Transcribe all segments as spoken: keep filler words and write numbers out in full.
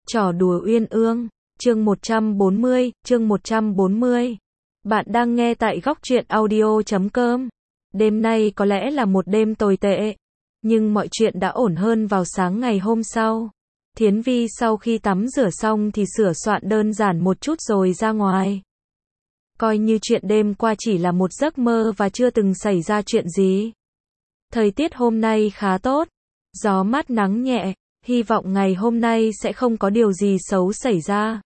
Trò đùa uyên ương, chương một trăm bốn mươi, chương một trăm bốn mươi. Bạn đang nghe tại góc truyện audio chấm com. Đêm nay có lẽ là một đêm tồi tệ, nhưng mọi chuyện đã ổn hơn vào sáng ngày hôm sau. Thiến Vi sau khi tắm rửa xong thì sửa soạn đơn giản một chút rồi ra ngoài. Coi như chuyện đêm qua chỉ là một giấc mơ và chưa từng xảy ra chuyện gì. Thời tiết hôm nay khá tốt, gió mát nắng nhẹ, hy vọng ngày hôm nay sẽ không có điều gì xấu xảy ra.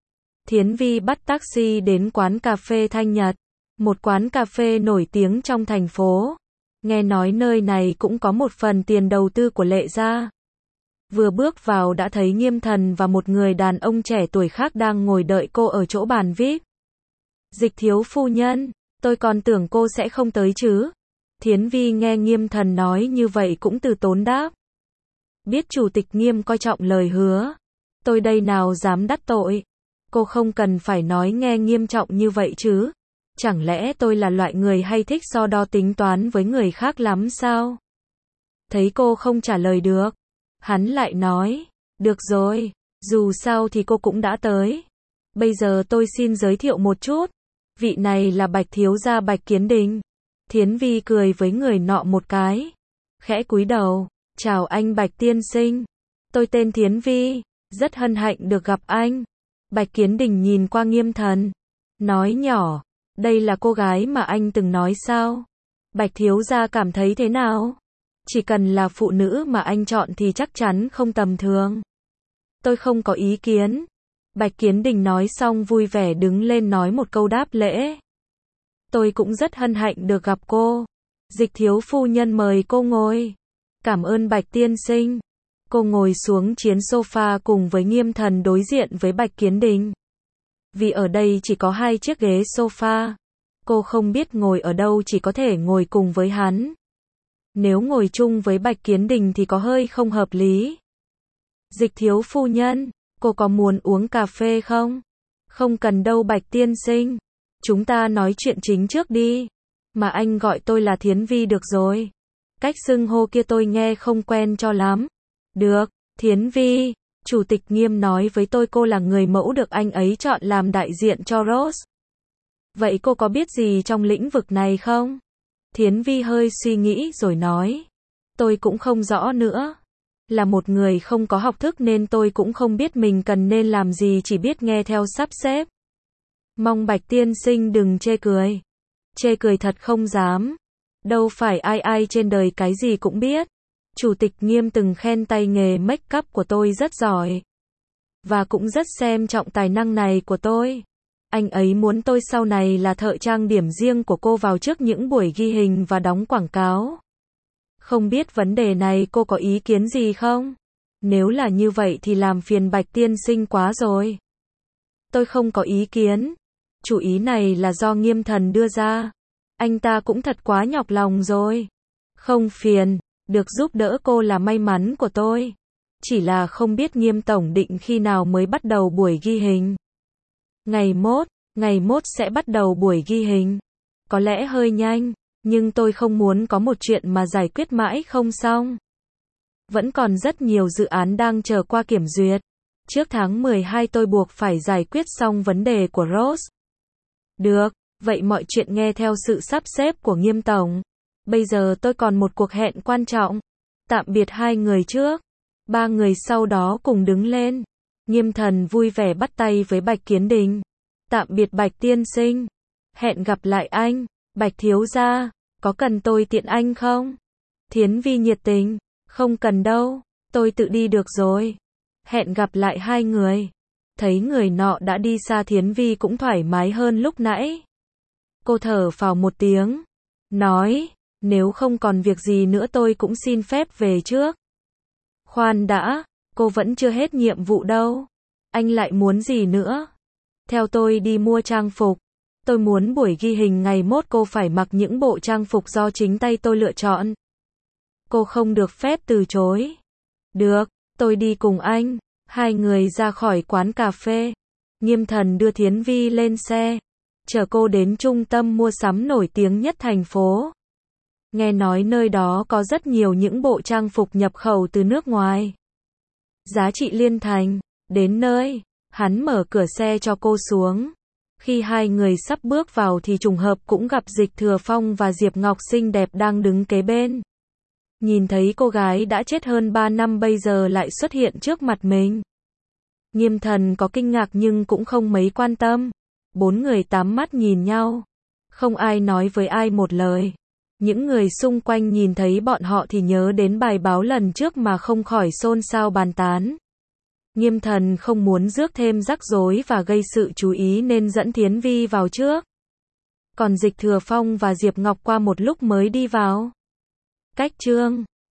Thiến Vi bắt taxi đến quán cà phê Thanh Nhật, một quán cà phê nổi tiếng trong thành phố. Nghe nói nơi này cũng có một phần tiền đầu tư của Lệ gia. Vừa bước vào đã thấy Nghiêm Thần và một người đàn ông trẻ tuổi khác đang ngồi đợi cô ở chỗ bàn vi ai pi. Dịch thiếu phu nhân, tôi còn tưởng cô sẽ không tới chứ. Thiến Vi nghe Nghiêm Thần nói như vậy cũng từ tốn đáp. Biết chủ tịch Nghiêm coi trọng lời hứa, tôi đây nào dám đắc tội. Cô không cần phải nói nghe nghiêm trọng như vậy chứ. Chẳng lẽ tôi là loại người hay thích so đo tính toán với người khác lắm sao? Thấy cô không trả lời được, hắn lại nói, được rồi, dù sao thì cô cũng đã tới. Bây giờ tôi xin giới thiệu một chút. Vị này là Bạch thiếu gia Bạch Kiến Đình. Thiến Vi cười với người nọ một cái, khẽ cúi đầu, chào anh Bạch tiên sinh. Tôi tên Thiến Vi, rất hân hạnh được gặp anh. Bạch Kiến Đình nhìn qua Nghiêm Thần, nói nhỏ, đây là cô gái mà anh từng nói sao? Bạch thiếu gia cảm thấy thế nào? Chỉ cần là phụ nữ mà anh chọn thì chắc chắn không tầm thường. Tôi không có ý kiến. Bạch Kiến Đình nói xong vui vẻ đứng lên nói một câu đáp lễ. Tôi cũng rất hân hạnh được gặp cô. Dịch thiếu phu nhân mời cô ngồi. Cảm ơn Bạch tiên sinh. Cô ngồi xuống chiếc sofa cùng với Nghiêm Thần đối diện với Bạch Kiến Đình. Vì ở đây chỉ có hai chiếc ghế sofa, cô không biết ngồi ở đâu, chỉ có thể ngồi cùng với hắn. Nếu ngồi chung với Bạch Kiến Đình thì có hơi không hợp lý. Dịch thiếu phu nhân, cô có muốn uống cà phê không? Không cần đâu Bạch tiên sinh. Chúng ta nói chuyện chính trước đi. Mà anh gọi tôi là Thiến Vi được rồi. Cách xưng hô kia tôi nghe không quen cho lắm. Được, Thiến Vi. Chủ tịch Nghiêm nói với tôi cô là người mẫu được anh ấy chọn làm đại diện cho Rose. Vậy cô có biết gì trong lĩnh vực này không? Thiến Vi hơi suy nghĩ rồi nói. Tôi cũng không rõ nữa. Là một người không có học thức nên tôi cũng không biết mình cần nên làm gì, chỉ biết nghe theo sắp xếp. Mong Bạch tiên sinh đừng chê cười. Chê cười thật không dám. Đâu phải ai ai trên đời cái gì cũng biết. Chủ tịch Nghiêm từng khen tay nghề make up của tôi rất giỏi. Và cũng rất xem trọng tài năng này của tôi. Anh ấy muốn tôi sau này là thợ trang điểm riêng của cô vào trước những buổi ghi hình và đóng quảng cáo. Không biết vấn đề này cô có ý kiến gì không? Nếu là như vậy thì làm phiền Bạch tiên sinh quá rồi. Tôi không có ý kiến. Chủ ý này là do Nghiêm Thần đưa ra. Anh ta cũng thật quá nhọc lòng rồi. Không phiền. Được giúp đỡ cô là may mắn của tôi. Chỉ là không biết Nghiêm tổng định khi nào mới bắt đầu buổi ghi hình. Ngày mốt, ngày mốt sẽ bắt đầu buổi ghi hình. Có lẽ hơi nhanh, nhưng tôi không muốn có một chuyện mà giải quyết mãi không xong. Vẫn còn rất nhiều dự án đang chờ qua kiểm duyệt. Trước tháng mười hai tôi buộc phải giải quyết xong vấn đề của Rose. Được, vậy mọi chuyện nghe theo sự sắp xếp của Nghiêm tổng. Bây giờ tôi còn một cuộc hẹn quan trọng. Tạm biệt hai người trước. Ba người sau đó cùng đứng lên. Nghiêm Thần vui vẻ bắt tay với Bạch Kiến Đình. Tạm biệt Bạch tiên sinh. Hẹn gặp lại anh. Bạch thiếu gia, có cần tôi tiện anh không? Thiến Vi nhiệt tình. Không cần đâu, tôi tự đi được rồi. Hẹn gặp lại hai người. Thấy người nọ đã đi xa, Thiến Vi cũng thoải mái hơn lúc nãy. Cô thở phào một tiếng. Nói, nếu không còn việc gì nữa tôi cũng xin phép về trước. Khoan đã, cô vẫn chưa hết nhiệm vụ đâu. Anh lại muốn gì nữa? Theo tôi đi mua trang phục. Tôi muốn buổi ghi hình ngày mốt cô phải mặc những bộ trang phục do chính tay tôi lựa chọn. Cô không được phép từ chối. Được, tôi đi cùng anh. Hai người ra khỏi quán cà phê. Nghiêm Thần đưa Thiến Vi lên xe, chở cô đến trung tâm mua sắm nổi tiếng nhất thành phố. Nghe nói nơi đó có rất nhiều những bộ trang phục nhập khẩu từ nước ngoài. Giá trị liên thành Đến nơi, hắn mở cửa xe cho cô xuống. Khi hai người sắp bước vào thì trùng hợp cũng gặp Dịch Thừa Phong và Diệp Ngọc xinh đẹp đang đứng kế bên. Nhìn thấy cô gái đã chết hơn ba năm bây giờ lại xuất hiện trước mặt mình. Nghiêm Thần có kinh ngạc nhưng cũng không mấy quan tâm. Bốn người tám mắt nhìn nhau. Không ai nói với ai một lời. Những người xung quanh nhìn thấy bọn họ thì nhớ đến bài báo lần trước mà không khỏi xôn xao bàn tán. Nghiêm Thần không muốn rước thêm rắc rối và gây sự chú ý nên dẫn Thiến Vi vào trước. Còn Dịch Thừa Phong và Diệp Ngọc qua một lúc mới đi vào. Cách chương